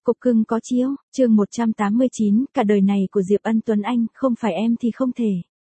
Cục cưng có chiếu, chương 189, cả đời này của Diệp Ân Tuấn anh, không phải em thì không thể.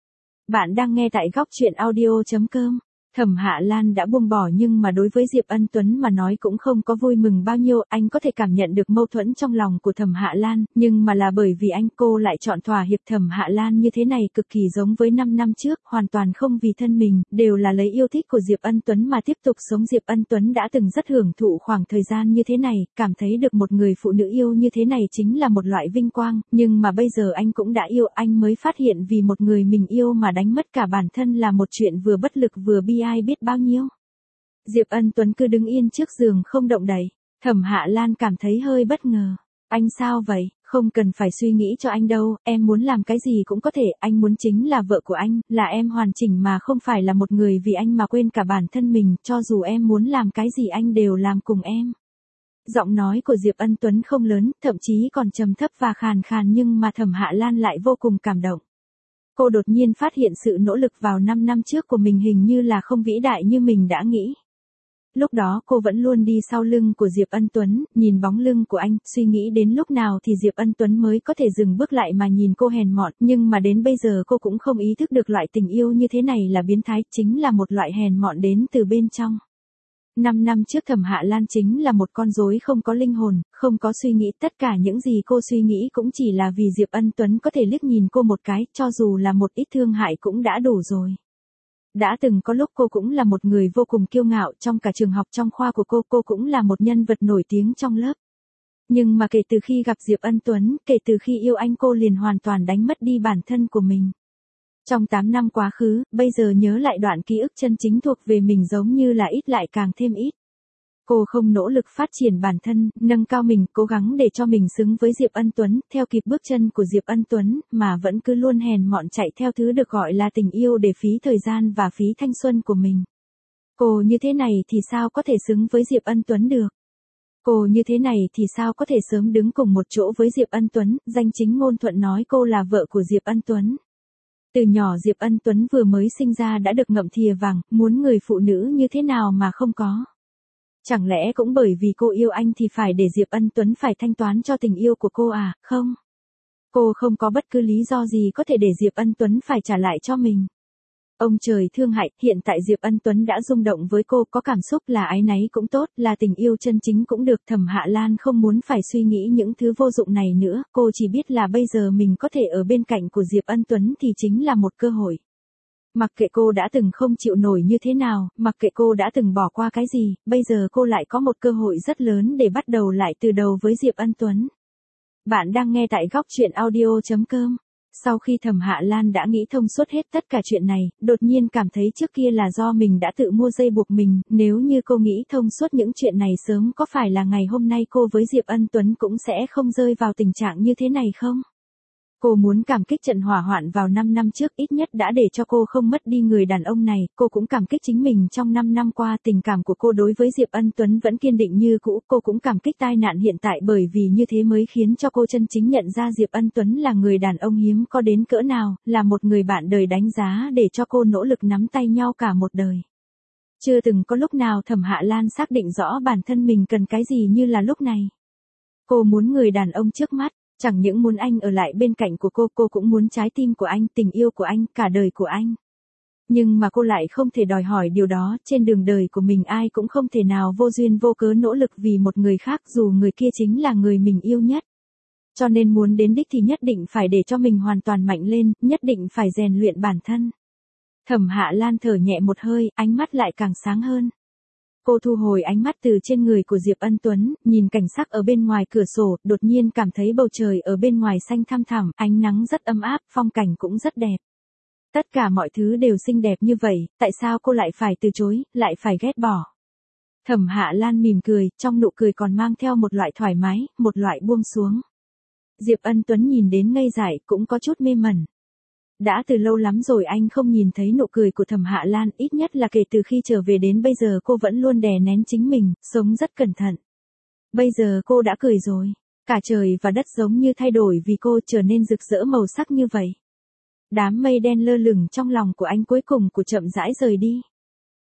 Bạn đang nghe tại góc truyện audio.com. Thẩm Hạ Lan đã buông bỏ nhưng mà đối với Diệp Ân Tuấn mà nói cũng không có vui mừng bao nhiêu, anh có thể cảm nhận được mâu thuẫn trong lòng của Thẩm Hạ Lan, nhưng mà là bởi vì cô lại chọn thỏa hiệp. Thẩm Hạ Lan như thế này cực kỳ giống với 5 năm trước, hoàn toàn không vì thân mình, đều là lấy yêu thích của Diệp Ân Tuấn mà tiếp tục sống. Diệp Ân Tuấn đã từng rất hưởng thụ khoảng thời gian như thế này, cảm thấy được một người phụ nữ yêu như thế này chính là một loại vinh quang, nhưng mà bây giờ anh cũng đã yêu, anh mới phát hiện vì một người mình yêu mà đánh mất cả bản thân là một chuyện vừa bất lực vừa bi ai biết bao nhiêu. Diệp Ân Tuấn cứ đứng yên trước giường không động đậy. Thẩm Hạ Lan cảm thấy hơi bất ngờ. Anh sao vậy? Không cần phải suy nghĩ cho anh đâu, em muốn làm cái gì cũng có thể, anh muốn chính là vợ của anh, là em hoàn chỉnh mà không phải là một người vì anh mà quên cả bản thân mình, cho dù em muốn làm cái gì anh đều làm cùng em. Giọng nói của Diệp Ân Tuấn không lớn, thậm chí còn trầm thấp và khàn khàn, nhưng mà Thẩm Hạ Lan lại vô cùng cảm động. Cô đột nhiên phát hiện sự nỗ lực vào 5 năm trước của mình hình như là không vĩ đại như mình đã nghĩ. Lúc đó cô vẫn luôn đi sau lưng của Diệp Ân Tuấn, nhìn bóng lưng của anh, suy nghĩ đến lúc nào thì Diệp Ân Tuấn mới có thể dừng bước lại mà nhìn cô hèn mọn, nhưng mà đến bây giờ cô cũng không ý thức được loại tình yêu như thế này là biến thái, chính là một loại hèn mọn đến từ bên trong. 5 năm trước Thẩm Hạ Lan chính là một con rối không có linh hồn, không có suy nghĩ, tất cả những gì cô suy nghĩ cũng chỉ là vì Diệp Ân Tuấn có thể liếc nhìn cô một cái, cho dù là một ít thương hại cũng đã đủ rồi. Đã từng có lúc cô cũng là một người vô cùng kiêu ngạo, trong cả trường học trong khoa của cô cũng là một nhân vật nổi tiếng trong lớp. Nhưng mà kể từ khi gặp Diệp Ân Tuấn, kể từ khi yêu anh cô liền hoàn toàn đánh mất đi bản thân của mình. Trong 8 năm quá khứ, bây giờ nhớ lại đoạn ký ức chân chính thuộc về mình giống như là ít lại càng thêm ít. Cô không nỗ lực phát triển bản thân, nâng cao mình, cố gắng để cho mình xứng với Diệp Ân Tuấn, theo kịp bước chân của Diệp Ân Tuấn, mà vẫn cứ luôn hèn mọn chạy theo thứ được gọi là tình yêu để phí thời gian và phí thanh xuân của mình. Cô như thế này thì sao có thể xứng với Diệp Ân Tuấn được? Cô như thế này thì sao có thể sớm đứng cùng một chỗ với Diệp Ân Tuấn, danh chính ngôn thuận nói cô là vợ của Diệp Ân Tuấn. Từ nhỏ Diệp Ân Tuấn vừa mới sinh ra đã được ngậm thìa vàng, muốn người phụ nữ như thế nào mà không có. Chẳng lẽ cũng bởi vì cô yêu anh thì phải để Diệp Ân Tuấn phải thanh toán cho tình yêu của cô à? Không. Cô không có bất cứ lý do gì có thể để Diệp Ân Tuấn phải trả lại cho mình. Ông trời thương hại, hiện tại Diệp Ân Tuấn đã rung động với cô, có cảm xúc là áy náy cũng tốt, là tình yêu chân chính cũng được. Thẩm Hạ Lan không muốn phải suy nghĩ những thứ vô dụng này nữa, cô chỉ biết là bây giờ mình có thể ở bên cạnh của Diệp Ân Tuấn thì chính là một cơ hội. Mặc kệ cô đã từng không chịu nổi như thế nào, mặc kệ cô đã từng bỏ qua cái gì, bây giờ cô lại có một cơ hội rất lớn để bắt đầu lại từ đầu với Diệp Ân Tuấn. Bạn đang nghe tại góc truyện audio.com. Sau khi Thẩm Hạ Lan đã nghĩ thông suốt hết tất cả chuyện này, đột nhiên cảm thấy trước kia là do mình đã tự mua dây buộc mình, nếu như cô nghĩ thông suốt những chuyện này sớm có phải là ngày hôm nay cô với Diệp Ân Tuấn cũng sẽ không rơi vào tình trạng như thế này không? Cô muốn cảm kích trận hỏa hoạn vào 5 năm trước ít nhất đã để cho cô không mất đi người đàn ông này, cô cũng cảm kích chính mình trong 5 năm qua tình cảm của cô đối với Diệp Ân Tuấn vẫn kiên định như cũ, cô cũng cảm kích tai nạn hiện tại bởi vì như thế mới khiến cho cô chân chính nhận ra Diệp Ân Tuấn là người đàn ông hiếm có đến cỡ nào, là một người bạn đời đánh giá để cho cô nỗ lực nắm tay nhau cả một đời. Chưa từng có lúc nào Thẩm Hạ Lan xác định rõ bản thân mình cần cái gì như là lúc này. Cô muốn người đàn ông trước mắt. Chẳng những muốn anh ở lại bên cạnh của cô cũng muốn trái tim của anh, tình yêu của anh, cả đời của anh. Nhưng mà cô lại không thể đòi hỏi điều đó, trên đường đời của mình ai cũng không thể nào vô duyên vô cớ nỗ lực vì một người khác dù người kia chính là người mình yêu nhất. Cho nên muốn đến đích thì nhất định phải để cho mình hoàn toàn mạnh lên, nhất định phải rèn luyện bản thân. Thẩm Hạ Lan thở nhẹ một hơi, ánh mắt lại càng sáng hơn. Cô thu hồi ánh mắt từ trên người của Diệp Ân Tuấn, nhìn cảnh sắc ở bên ngoài cửa sổ, đột nhiên cảm thấy bầu trời ở bên ngoài xanh thăm thẳm, ánh nắng rất ấm áp, phong cảnh cũng rất đẹp. Tất cả mọi thứ đều xinh đẹp như vậy, tại sao cô lại phải từ chối, lại phải ghét bỏ? Thẩm Hạ Lan mỉm cười, trong nụ cười còn mang theo một loại thoải mái, một loại buông xuống. Diệp Ân Tuấn nhìn đến ngây dại, cũng có chút mê mẩn. Đã từ lâu lắm rồi anh không nhìn thấy nụ cười của Thẩm Hạ Lan, ít nhất là kể từ khi trở về đến bây giờ cô vẫn luôn đè nén chính mình, sống rất cẩn thận. Bây giờ cô đã cười rồi, cả trời và đất giống như thay đổi vì cô trở nên rực rỡ màu sắc như vậy. Đám mây đen lơ lửng trong lòng của anh cuối cùng chậm rãi rời đi.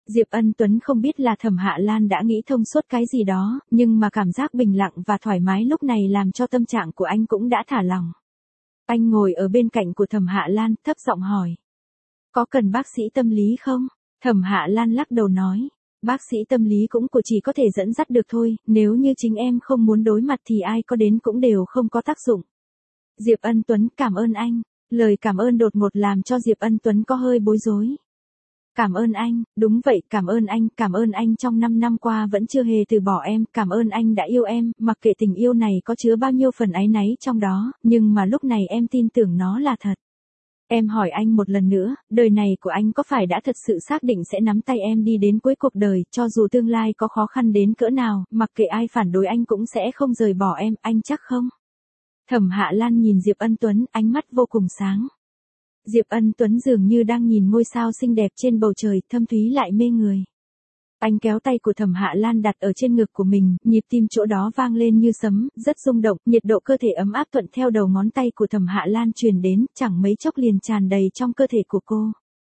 Diệp Ân Tuấn không biết là Thẩm Hạ Lan đã nghĩ thông suốt cái gì đó, nhưng mà cảm giác bình lặng và thoải mái lúc này làm cho tâm trạng của anh cũng đã thả lỏng. Anh ngồi ở bên cạnh của Thẩm Hạ Lan, thấp giọng hỏi. Có cần bác sĩ tâm lý không? Thẩm Hạ Lan lắc đầu nói. Bác sĩ tâm lý cũng chỉ có thể dẫn dắt được thôi, nếu như chính em không muốn đối mặt thì ai có đến cũng đều không có tác dụng. Diệp Ân Tuấn, cảm ơn anh. Lời cảm ơn đột ngột làm cho Diệp Ân Tuấn có hơi bối rối. Cảm ơn anh, đúng vậy, cảm ơn anh trong 5 năm qua vẫn chưa hề từ bỏ em, cảm ơn anh đã yêu em, mặc kệ tình yêu này có chứa bao nhiêu phần áy náy trong đó, nhưng mà lúc này em tin tưởng nó là thật. Em hỏi anh một lần nữa, đời này của anh có phải đã thật sự xác định sẽ nắm tay em đi đến cuối cuộc đời, cho dù tương lai có khó khăn đến cỡ nào, mặc kệ ai phản đối anh cũng sẽ không rời bỏ em, anh chắc không? Thẩm Hạ Lan nhìn Diệp Ân Tuấn, ánh mắt vô cùng sáng. Diệp Ân Tuấn dường như đang nhìn ngôi sao xinh đẹp trên bầu trời, thâm thúy lại mê người. Anh kéo tay của Thẩm Hạ Lan đặt ở trên ngực của mình, nhịp tim chỗ đó vang lên như sấm, rất rung động, nhiệt độ cơ thể ấm áp thuận theo đầu ngón tay của Thẩm Hạ Lan truyền đến, chẳng mấy chốc liền tràn đầy trong cơ thể của cô.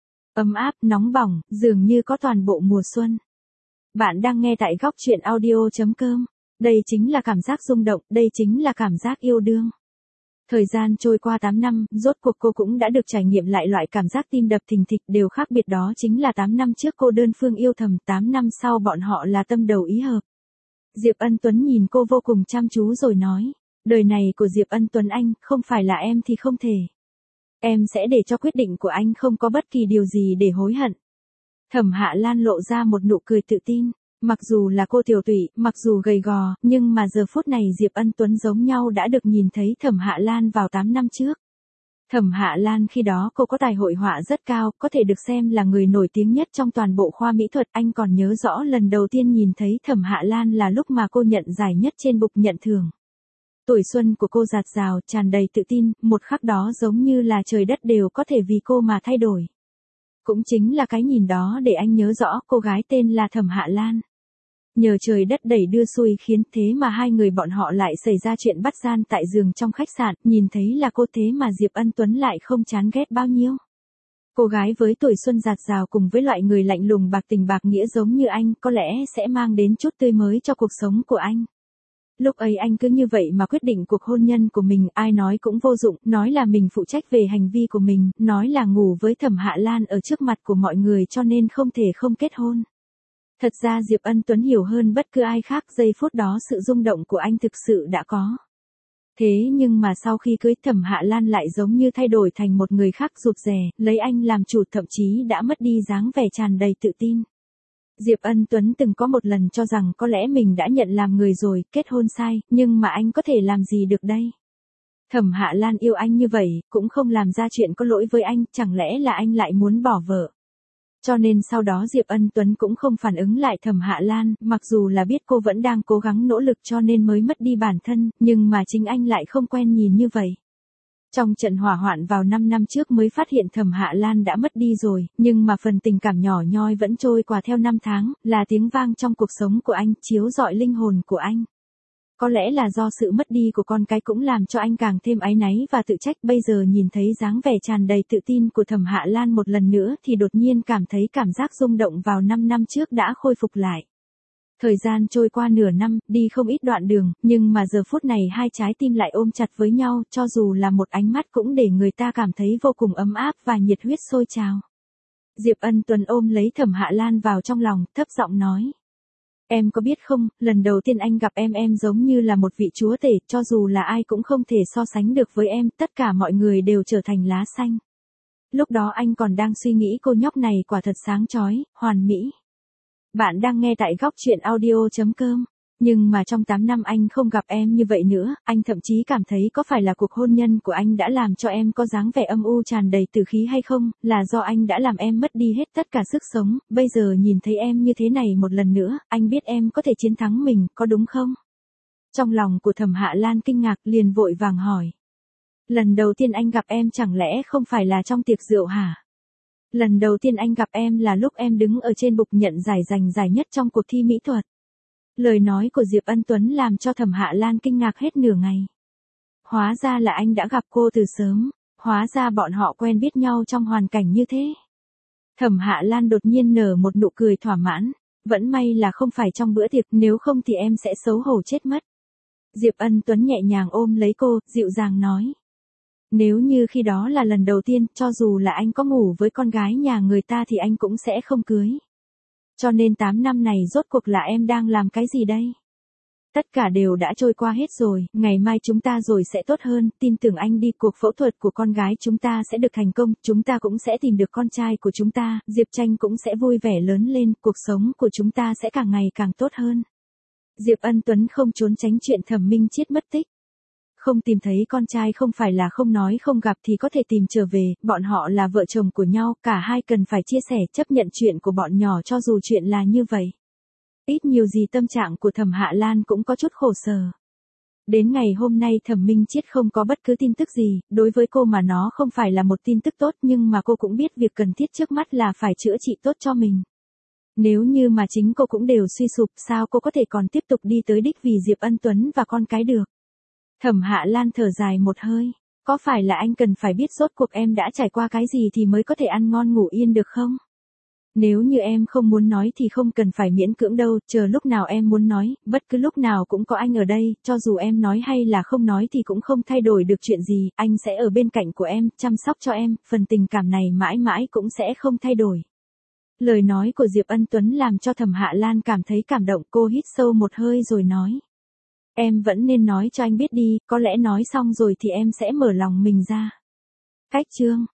Ấm áp, nóng bỏng, dường như có toàn bộ mùa xuân. Bạn đang nghe tại Góc Truyện Audio.com. Đây chính là cảm giác rung động, đây chính là cảm giác yêu đương. Thời gian trôi qua 8 năm, rốt cuộc cô cũng đã được trải nghiệm lại loại cảm giác tim đập thình thịch, điều khác biệt đó chính là 8 năm trước cô đơn phương yêu thầm, 8 năm sau bọn họ là tâm đầu ý hợp. Diệp Ân Tuấn nhìn cô vô cùng chăm chú rồi nói, đời này của Diệp Ân Tuấn anh, không phải là em thì không thể. Em sẽ để cho quyết định của anh không có bất kỳ điều gì để hối hận. Thẩm Hạ Lan lộ ra một nụ cười tự tin. Mặc dù là cô tiểu tụy, mặc dù gầy gò, nhưng mà giờ phút này Diệp Ân Tuấn giống nhau đã được nhìn thấy Thẩm Hạ Lan vào 8 năm trước. Thẩm Hạ Lan khi đó cô có tài hội họa rất cao, có thể được xem là người nổi tiếng nhất trong toàn bộ khoa mỹ thuật. Anh còn nhớ rõ lần đầu tiên nhìn thấy Thẩm Hạ Lan là lúc mà cô nhận giải nhất trên bục nhận thưởng. Tuổi xuân của cô dạt dào, tràn đầy tự tin, một khắc đó giống như là trời đất đều có thể vì cô mà thay đổi. Cũng chính là cái nhìn đó để anh nhớ rõ cô gái tên là Thẩm Hạ Lan. Nhờ trời đất đẩy đưa xuôi khiến thế mà hai người bọn họ lại xảy ra chuyện bắt gian tại giường trong khách sạn, nhìn thấy là cô thế mà Diệp Ân Tuấn lại không chán ghét bao nhiêu. Cô gái với tuổi xuân dạt dào cùng với loại người lạnh lùng bạc tình bạc nghĩa giống như anh có lẽ sẽ mang đến chút tươi mới cho cuộc sống của anh. Lúc ấy anh cứ như vậy mà quyết định cuộc hôn nhân của mình, ai nói cũng vô dụng, nói là mình phụ trách về hành vi của mình, nói là ngủ với Thẩm Hạ Lan ở trước mặt của mọi người cho nên không thể không kết hôn. Thật ra Diệp Ân Tuấn hiểu hơn bất cứ ai khác, giây phút đó sự rung động của anh thực sự đã có. Thế nhưng mà sau khi cưới Thẩm Hạ Lan lại giống như thay đổi thành một người khác rụt rè, lấy anh làm chủ, thậm chí đã mất đi dáng vẻ tràn đầy tự tin. Diệp Ân Tuấn từng có một lần cho rằng có lẽ mình đã nhận làm người rồi, kết hôn sai, nhưng mà anh có thể làm gì được đây? Thẩm Hạ Lan yêu anh như vậy, cũng không làm ra chuyện có lỗi với anh, chẳng lẽ là anh lại muốn bỏ vợ? Cho nên sau đó Diệp Ân Tuấn cũng không phản ứng lại Thẩm Hạ Lan, mặc dù là biết cô vẫn đang cố gắng nỗ lực cho nên mới mất đi bản thân, nhưng mà chính anh lại không quen nhìn như vậy. Trong trận hỏa hoạn vào 5 năm trước mới phát hiện Thẩm Hạ Lan đã mất đi rồi, nhưng mà phần tình cảm nhỏ nhoi vẫn trôi qua theo năm tháng, là tiếng vang trong cuộc sống của anh, chiếu rọi linh hồn của anh. Có lẽ là do sự mất đi của con cái cũng làm cho anh càng thêm áy náy và tự trách, bây giờ nhìn thấy dáng vẻ tràn đầy tự tin của Thẩm Hạ Lan một lần nữa thì đột nhiên cảm thấy cảm giác rung động vào 5 năm trước đã khôi phục lại. Thời gian trôi qua nửa năm, đi không ít đoạn đường, nhưng mà giờ phút này hai trái tim lại ôm chặt với nhau, cho dù là một ánh mắt cũng để người ta cảm thấy vô cùng ấm áp và nhiệt huyết sôi trào. Diệp Ân Tuấn ôm lấy Thẩm Hạ Lan vào trong lòng, thấp giọng nói. Em có biết không, lần đầu tiên anh gặp em giống như là một vị chúa tể, cho dù là ai cũng không thể so sánh được với em, tất cả mọi người đều trở thành lá xanh. Lúc đó anh còn đang suy nghĩ cô nhóc này quả thật sáng chói, hoàn mỹ. Bạn đang nghe tại Góc Truyện Audio.com. Nhưng mà trong 8 năm anh không gặp em như vậy nữa, anh thậm chí cảm thấy có phải là cuộc hôn nhân của anh đã làm cho em có dáng vẻ âm u tràn đầy tử khí hay không, là do anh đã làm em mất đi hết tất cả sức sống, bây giờ nhìn thấy em như thế này một lần nữa, anh biết em có thể chiến thắng mình, có đúng không? Trong lòng của Thẩm Hạ Lan kinh ngạc liền vội vàng hỏi. Lần đầu tiên anh gặp em chẳng lẽ không phải là trong tiệc rượu hả? Lần đầu tiên anh gặp em là lúc em đứng ở trên bục nhận giành giải nhất trong cuộc thi mỹ thuật. Lời nói của Diệp Ân Tuấn làm cho Thẩm Hạ Lan kinh ngạc hết nửa ngày. Hóa ra là anh đã gặp cô từ sớm, hóa ra bọn họ quen biết nhau trong hoàn cảnh như thế. Thẩm Hạ Lan đột nhiên nở một nụ cười thỏa mãn. Vẫn may là không phải trong bữa tiệc, nếu không thì em sẽ xấu hổ chết mất. Diệp Ân Tuấn nhẹ nhàng ôm lấy cô, dịu dàng nói. Nếu như khi đó là lần đầu tiên, cho dù là anh có ngủ với con gái nhà người ta thì anh cũng sẽ không cưới. Cho nên 8 năm này rốt cuộc là em đang làm cái gì đây? Tất cả đều đã trôi qua hết rồi, ngày mai chúng ta rồi sẽ tốt hơn, tin tưởng anh đi, cuộc phẫu thuật của con gái chúng ta sẽ được thành công, chúng ta cũng sẽ tìm được con trai của chúng ta, Diệp Tranh cũng sẽ vui vẻ lớn lên, cuộc sống của chúng ta sẽ càng ngày càng tốt hơn. Diệp Ân Tuấn không trốn tránh chuyện Thẩm Minh Chiết mất tích. Không tìm thấy con trai không phải là không nói không gặp thì có thể tìm trở về, bọn họ là vợ chồng của nhau, cả hai cần phải chia sẻ, chấp nhận chuyện của bọn nhỏ cho dù chuyện là như vậy. Ít nhiều gì tâm trạng của Thẩm Hạ Lan cũng có chút khổ sở. Đến ngày hôm nay Thẩm Minh Chiết không có bất cứ tin tức gì, đối với cô mà nó không phải là một tin tức tốt, nhưng mà cô cũng biết việc cần thiết trước mắt là phải chữa trị tốt cho mình. Nếu như mà chính cô cũng đều suy sụp, sao cô có thể còn tiếp tục đi tới đích vì Diệp Ân Tuấn và con cái được. Thẩm Hạ Lan thở dài một hơi. Có phải là anh cần phải biết rốt cuộc em đã trải qua cái gì thì mới có thể ăn ngon ngủ yên được không? Nếu như em không muốn nói thì không cần phải miễn cưỡng đâu, chờ lúc nào em muốn nói, bất cứ lúc nào cũng có anh ở đây, cho dù em nói hay là không nói thì cũng không thay đổi được chuyện gì, anh sẽ ở bên cạnh của em, chăm sóc cho em, phần tình cảm này mãi mãi cũng sẽ không thay đổi. Lời nói của Diệp Ân Tuấn làm cho Thẩm Hạ Lan cảm thấy cảm động, cô hít sâu một hơi rồi nói. Em vẫn nên nói cho anh biết đi, có lẽ nói xong rồi thì em sẽ mở lòng mình ra. Cách chương